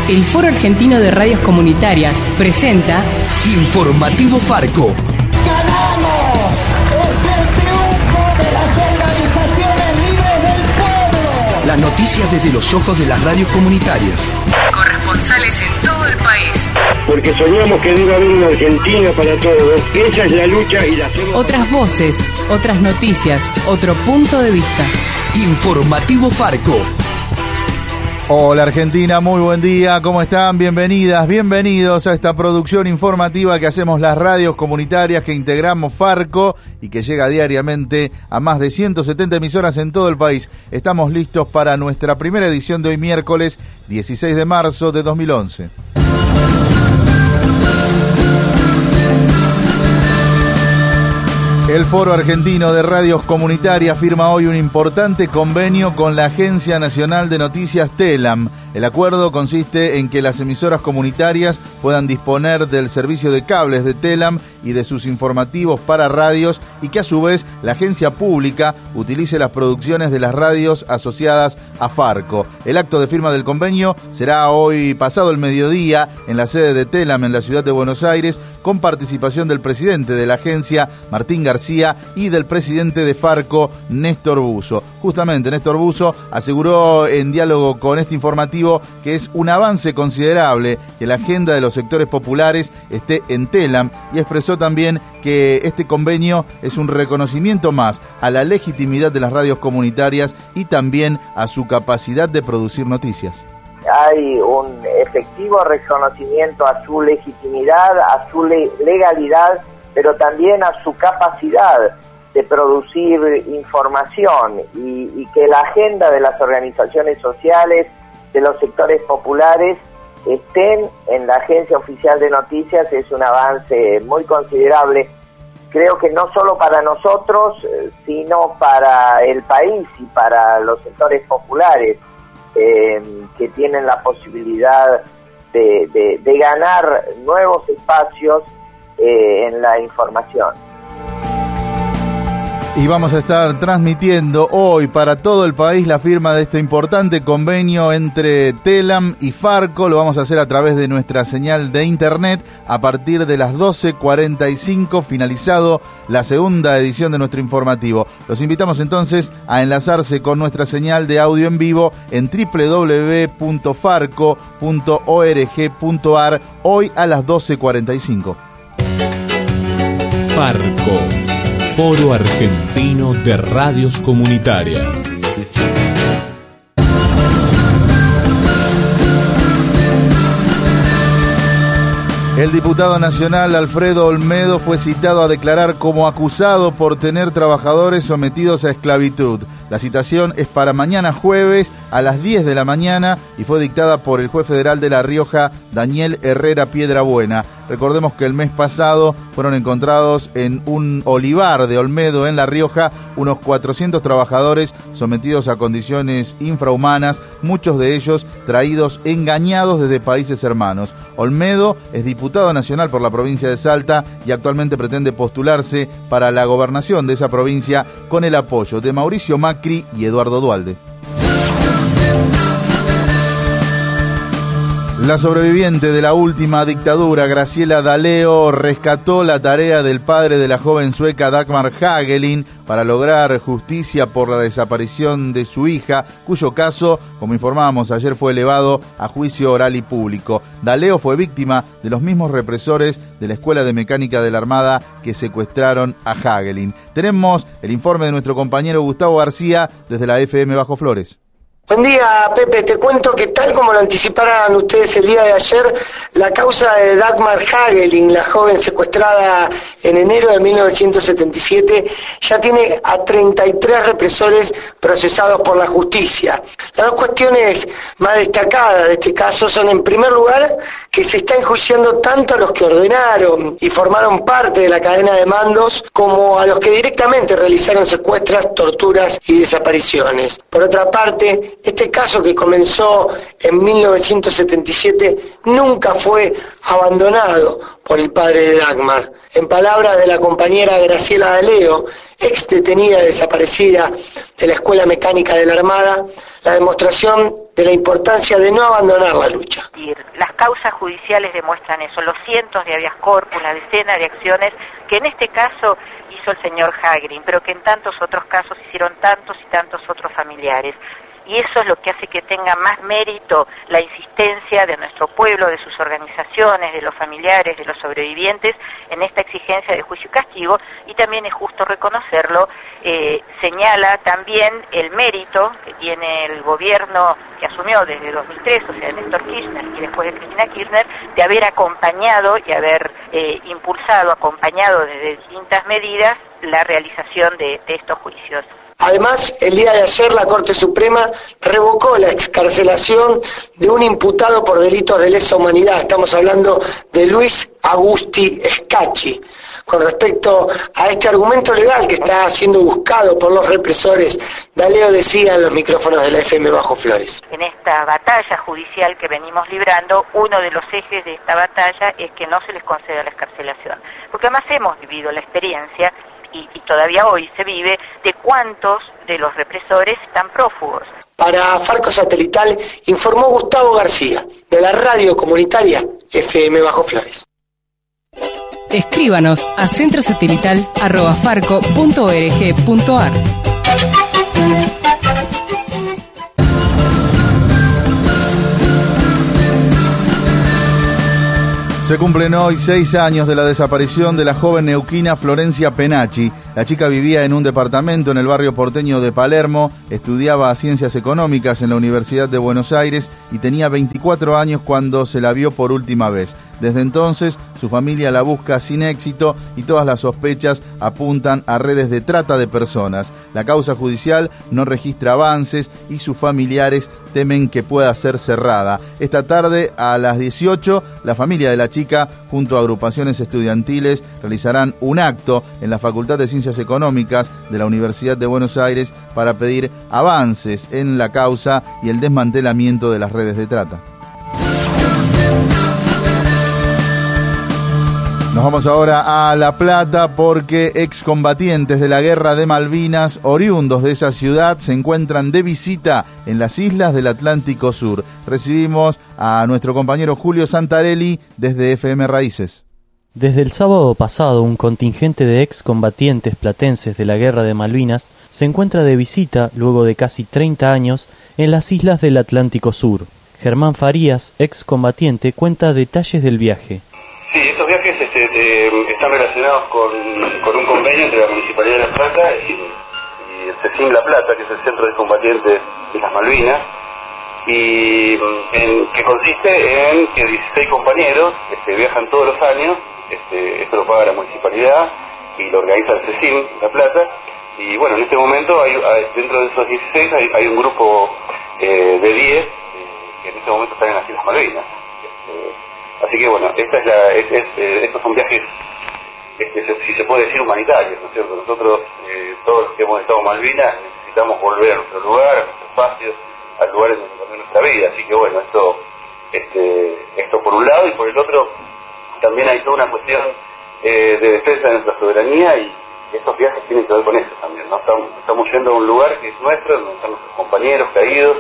El Foro Argentino de Radios Comunitarias presenta Informativo Farco. ¡Ganamos! ¡Es el triunfo de las organizaciones libres del pueblo! Las noticias desde los ojos de las radios comunitarias. Corresponsales en todo el país. Porque soñamos que debe haber una Argentina para todos. Esa es la lucha y la hacemos. Otras voces, otras noticias, otro punto de vista. Informativo Farco. Hola Argentina, muy buen día, ¿cómo están? Bienvenidas, bienvenidos a esta producción informativa que hacemos las radios comunitarias que integramos Farco y que llega diariamente a más de 170 emisoras en todo el país. Estamos listos para nuestra primera edición de hoy miércoles 16 de marzo de 2011. El Foro Argentino de Radios Comunitarias firma hoy un importante convenio con la Agencia Nacional de Noticias TELAM. El acuerdo consiste en que las emisoras comunitarias puedan disponer del servicio de cables de TELAM y de sus informativos para radios y que a su vez la agencia pública utilice las producciones de las radios asociadas a Farco. El acto de firma del convenio será hoy pasado el mediodía en la sede de TELAM en la ciudad de Buenos Aires con participación del presidente de la agencia, Martín García, y del presidente de Farco, Néstor Buzo. Justamente Néstor Buzo aseguró en diálogo con este informativo que es un avance considerable que la agenda de los sectores populares esté en TELAM y expresó también que este convenio es un reconocimiento más a la legitimidad de las radios comunitarias y también a su capacidad de producir noticias. Hay un efectivo reconocimiento a su legitimidad, a su legalidad, pero también a su capacidad de producir información y que la agenda de las organizaciones sociales, de los sectores populares, estén en la Agencia Oficial de Noticias es un avance muy considerable. Creo que no solo para nosotros, sino para el país y para los sectores populares que tienen la posibilidad de ganar nuevos espacios en la información. Y vamos a estar transmitiendo hoy para todo el país la firma de este importante convenio entre TELAM y Farco. Lo vamos a hacer a través de nuestra señal de internet a partir de las 12:45, finalizado la segunda edición de nuestro informativo. Los invitamos entonces a enlazarse con nuestra señal de audio en vivo en www.farco.org.ar hoy a las 12:45. Farco, Foro Argentino de Radios Comunitarias. El diputado nacional Alfredo Olmedo fue citado a declarar como acusado por tener trabajadores sometidos a esclavitud. La citación es para mañana jueves a las 10 de la mañana y fue dictada por el juez federal de La Rioja, Daniel Herrera Piedrabuena. Recordemos que el mes pasado fueron encontrados en un olivar de Olmedo en La Rioja unos 400 trabajadores sometidos a condiciones infrahumanas, muchos de ellos traídos engañados desde países hermanos. Olmedo es diputado nacional por la provincia de Salta y actualmente pretende postularse para la gobernación de esa provincia con el apoyo de Mauricio Macri y Eduardo Duhalde. La sobreviviente de la última dictadura, Graciela D'Aleo, rescató la tarea del padre de la joven sueca Dagmar Hagelin para lograr justicia por la desaparición de su hija, cuyo caso, como informábamos ayer, fue elevado a juicio oral y público. D'Aleo fue víctima de los mismos represores de la Escuela de Mecánica de la Armada que secuestraron a Hagelin. Tenemos el informe de nuestro compañero Gustavo García desde la FM Bajo Flores. Buen día, Pepe. Te cuento que tal como lo anticiparon ustedes el día de ayer, la causa de Dagmar Hagelin, la joven secuestrada en enero de 1977, ya tiene a 33 represores procesados por la justicia. Las dos cuestiones más destacadas de este caso son, en primer lugar, que se está enjuiciando tanto a los que ordenaron y formaron parte de la cadena de mandos como a los que directamente realizaron secuestros, torturas y desapariciones. Por otra parte, este caso que comenzó en 1977 nunca fue abandonado por el padre de Dagmar. En palabras de la compañera Graciela D'Aleo, ex detenida desaparecida de la Escuela Mecánica de la Armada, la demostración de la importancia de no abandonar la lucha. Las causas judiciales demuestran eso, los cientos de habeas corpus, las decenas de acciones que en este caso hizo el señor Hagrin, pero que en tantos otros casos hicieron tantos y tantos otros familiares. Y eso es lo que hace que tenga más mérito la insistencia de nuestro pueblo, de sus organizaciones, de los familiares, de los sobrevivientes, en esta exigencia de juicio y castigo, y también es justo reconocerlo, señala también el mérito que tiene el gobierno que asumió desde 2003, o sea, de Néstor Kirchner y después de Cristina Kirchner, de haber acompañado y haber impulsado, acompañado desde distintas medidas, la realización de estos juicios. Además, el día de ayer la Corte Suprema revocó la excarcelación de un imputado por delitos de lesa humanidad. Estamos hablando de Luis Agusti Scacchi. Con respecto a este argumento legal que está siendo buscado por los represores, D'Aleo decía en los micrófonos de la FM Bajo Flores. En esta batalla judicial que venimos librando, uno de los ejes de esta batalla es que no se les conceda la excarcelación. Porque además hemos vivido la experiencia y todavía hoy se vive, de cuántos de los represores están prófugos. Para Farco Satelital informó Gustavo García, de la radio comunitaria FM Bajo Flores. Escríbanos a centrosatelital@farco.org.ar. Se cumplen hoy 6 años de la desaparición de la joven neuquina Florencia Penacchi. La chica vivía en un departamento en el barrio porteño de Palermo, estudiaba Ciencias Económicas en la Universidad de Buenos Aires y tenía 24 años cuando se la vio por última vez. Desde entonces, su familia la busca sin éxito y todas las sospechas apuntan a redes de trata de personas. La causa judicial no registra avances y sus familiares temen que pueda ser cerrada. Esta tarde, a las 18, la familia de la chica, junto a agrupaciones estudiantiles, realizarán un acto en la Facultad de Ciencias Económicas de la Universidad de Buenos Aires para pedir avances en la causa y el desmantelamiento de las redes de trata. Nos vamos ahora a La Plata porque excombatientes de la Guerra de Malvinas, oriundos de esa ciudad, se encuentran de visita en las islas del Atlántico Sur. Recibimos a nuestro compañero Julio Santarelli desde FM Raíces. Desde el sábado pasado, un contingente de excombatientes platenses de la Guerra de Malvinas se encuentra de visita, luego de casi 30 años, en las islas del Atlántico Sur. Germán Farías, excombatiente, cuenta detalles del viaje. Sí, estos viajes están relacionados con un convenio entre la Municipalidad de La Plata y el CECIM La Plata, que es el Centro de Combatientes de las Malvinas, y que consiste en que 16 compañeros viajan todos los años. Esto lo paga la Municipalidad y lo organiza el CECIM La Plata. Y bueno, en este momento dentro de esos 16 hay un grupo de 10 que en este momento están en las Islas Malvinas. Así que bueno, estos son viajes, si se puede decir, humanitarios, ¿no es cierto? Nosotros, todos los que hemos estado en Malvinas, necesitamos volver a nuestro lugar, a nuestro espacio, al lugar en donde cambió nuestra vida. Así que bueno, esto por un lado, y por el otro también hay toda una cuestión de defensa de nuestra soberanía, y estos viajes tienen que ver con eso también, ¿no? Estamos yendo a un lugar que es nuestro, donde están nuestros compañeros caídos,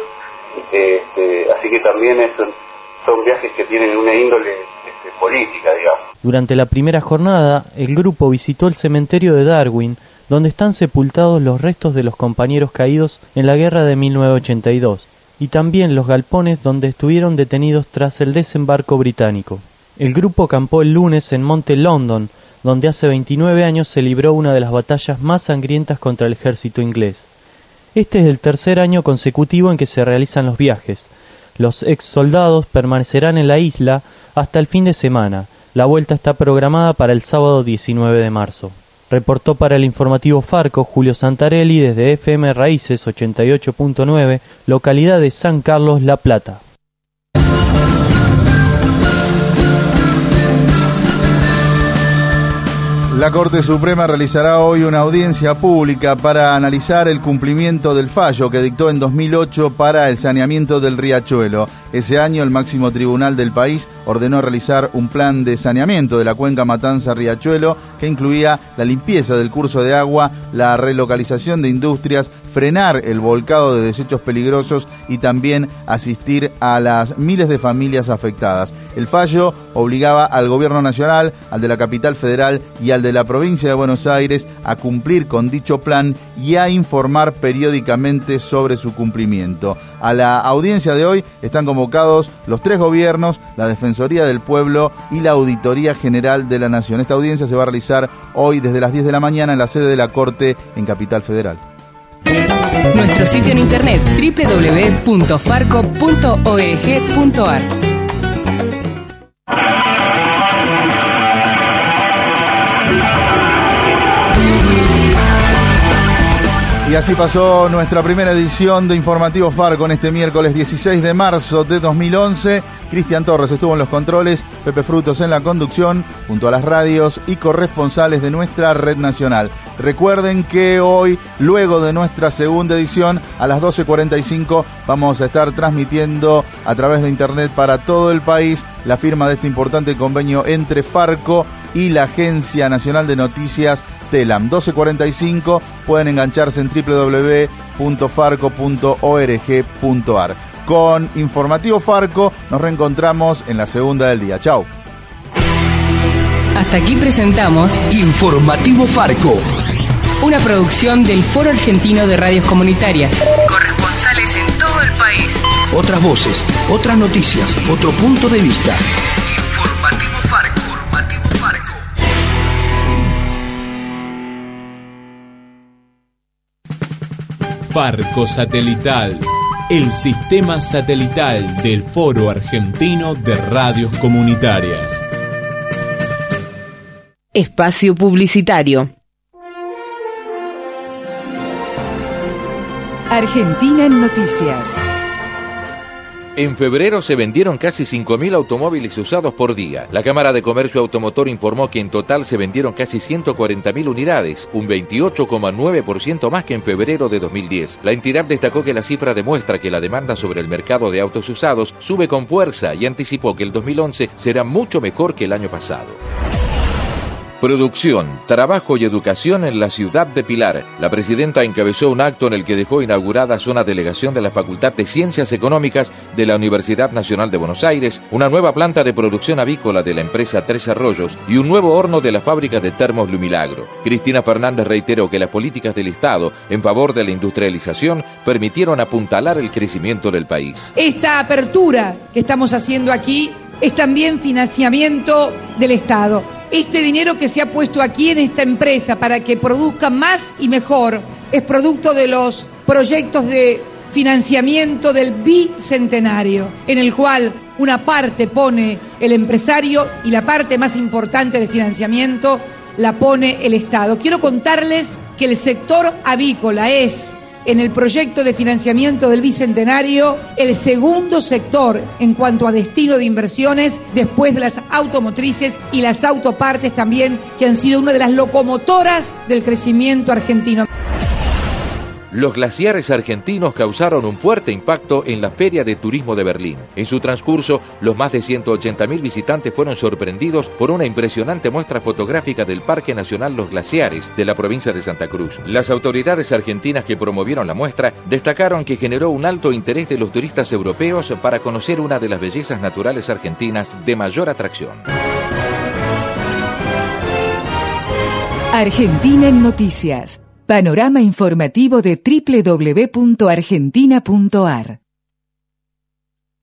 así que también son viajes que tienen una índole política, digamos. Durante la primera jornada, el grupo visitó el cementerio de Darwin, donde están sepultados los restos de los compañeros caídos en la guerra de 1982, y también los galpones donde estuvieron detenidos tras el desembarco británico. El grupo acampó el lunes en Monte London, donde hace 29 años se libró una de las batallas más sangrientas contra el ejército inglés. Este es el tercer año consecutivo en que se realizan los viajes. Los ex soldados permanecerán en la isla hasta el fin de semana. La vuelta está programada para el sábado 19 de marzo. Reportó para el informativo Farco Julio Santarelli desde FM Raíces 88.9, localidad de San Carlos, La Plata. La Corte Suprema realizará hoy una audiencia pública para analizar el cumplimiento del fallo que dictó en 2008 para el saneamiento del riachuelo. Ese año el máximo tribunal del país ordenó realizar un plan de saneamiento de la cuenca Matanza-Riachuelo que incluía la limpieza del curso de agua, la relocalización de industrias, frenar el volcado de desechos peligrosos y también asistir a las miles de familias afectadas. El fallo obligaba al gobierno nacional, al de la capital federal y al de la provincia de Buenos Aires a cumplir con dicho plan y a informar periódicamente sobre su cumplimiento. A la audiencia de hoy están convocados los 3 gobiernos, la Defensoría del Pueblo y la Auditoría General de la Nación. Esta audiencia se va a realizar hoy desde las 10 de la mañana en la sede de la Corte en Capital Federal. Nuestro sitio en internet www.farco.org.ar. Y así pasó nuestra primera edición de Informativo Farco en este miércoles 16 de marzo de 2011. Cristian Torres estuvo en los controles, Pepe Frutos en la conducción, junto a las radios y corresponsales de nuestra red nacional. Recuerden que hoy, luego de nuestra segunda edición, a las 12:45, vamos a estar transmitiendo a través de internet para todo el país la firma de este importante convenio entre Farco y la Agencia Nacional de Noticias TELAM. 12:45, pueden engancharse en www.farco.org.ar. Con Informativo Farco nos reencontramos en la segunda del día. Chau. Hasta aquí presentamos Informativo Farco, una producción del Foro Argentino de Radios Comunitarias. Corresponsales en todo el país. otras voces, otras noticias, otro punto de vista. Informativo Farco. Informativo Farco. Farco Satelital, el sistema satelital del Foro Argentino de Radios Comunitarias. Espacio publicitario. Argentina en Noticias. En febrero se vendieron casi 5.000 automóviles usados por día. La Cámara de Comercio Automotor informó que en total se vendieron casi 140.000 unidades, un 28,9% más que en febrero de 2010. La entidad destacó que la cifra demuestra que la demanda sobre el mercado de autos usados sube con fuerza y anticipó que el 2011 será mucho mejor que el año pasado. Producción, trabajo y educación en la ciudad de Pilar. La presidenta encabezó un acto en el que dejó inaugurada una delegación de la Facultad de Ciencias Económicas de la Universidad Nacional de Buenos Aires, una nueva planta de producción avícola de la empresa Tres Arroyos y un nuevo horno de la fábrica de termos Lumilagro. Cristina Fernández reiteró que las políticas del Estado en favor de la industrialización permitieron apuntalar el crecimiento del país. Esta apertura que estamos haciendo aquí es también financiamiento del Estado. Este dinero que se ha puesto aquí en esta empresa para que produzca más y mejor es producto de los proyectos de financiamiento del Bicentenario, en el cual una parte pone el empresario y la parte más importante de financiamiento la pone el Estado. Quiero contarles que el sector avícola es, en el proyecto de financiamiento del Bicentenario, el segundo sector en cuanto a destino de inversiones, después de las automotrices y las autopartes también, que han sido una de las locomotoras del crecimiento argentino. Los glaciares argentinos causaron un fuerte impacto en la Feria de Turismo de Berlín. En su transcurso, los más de 180.000 visitantes fueron sorprendidos por una impresionante muestra fotográfica del Parque Nacional Los Glaciares de la provincia de Santa Cruz. Las autoridades argentinas que promovieron la muestra destacaron que generó un alto interés de los turistas europeos para conocer una de las bellezas naturales argentinas de mayor atracción. Argentina en Noticias. Panorama informativo de www.argentina.ar.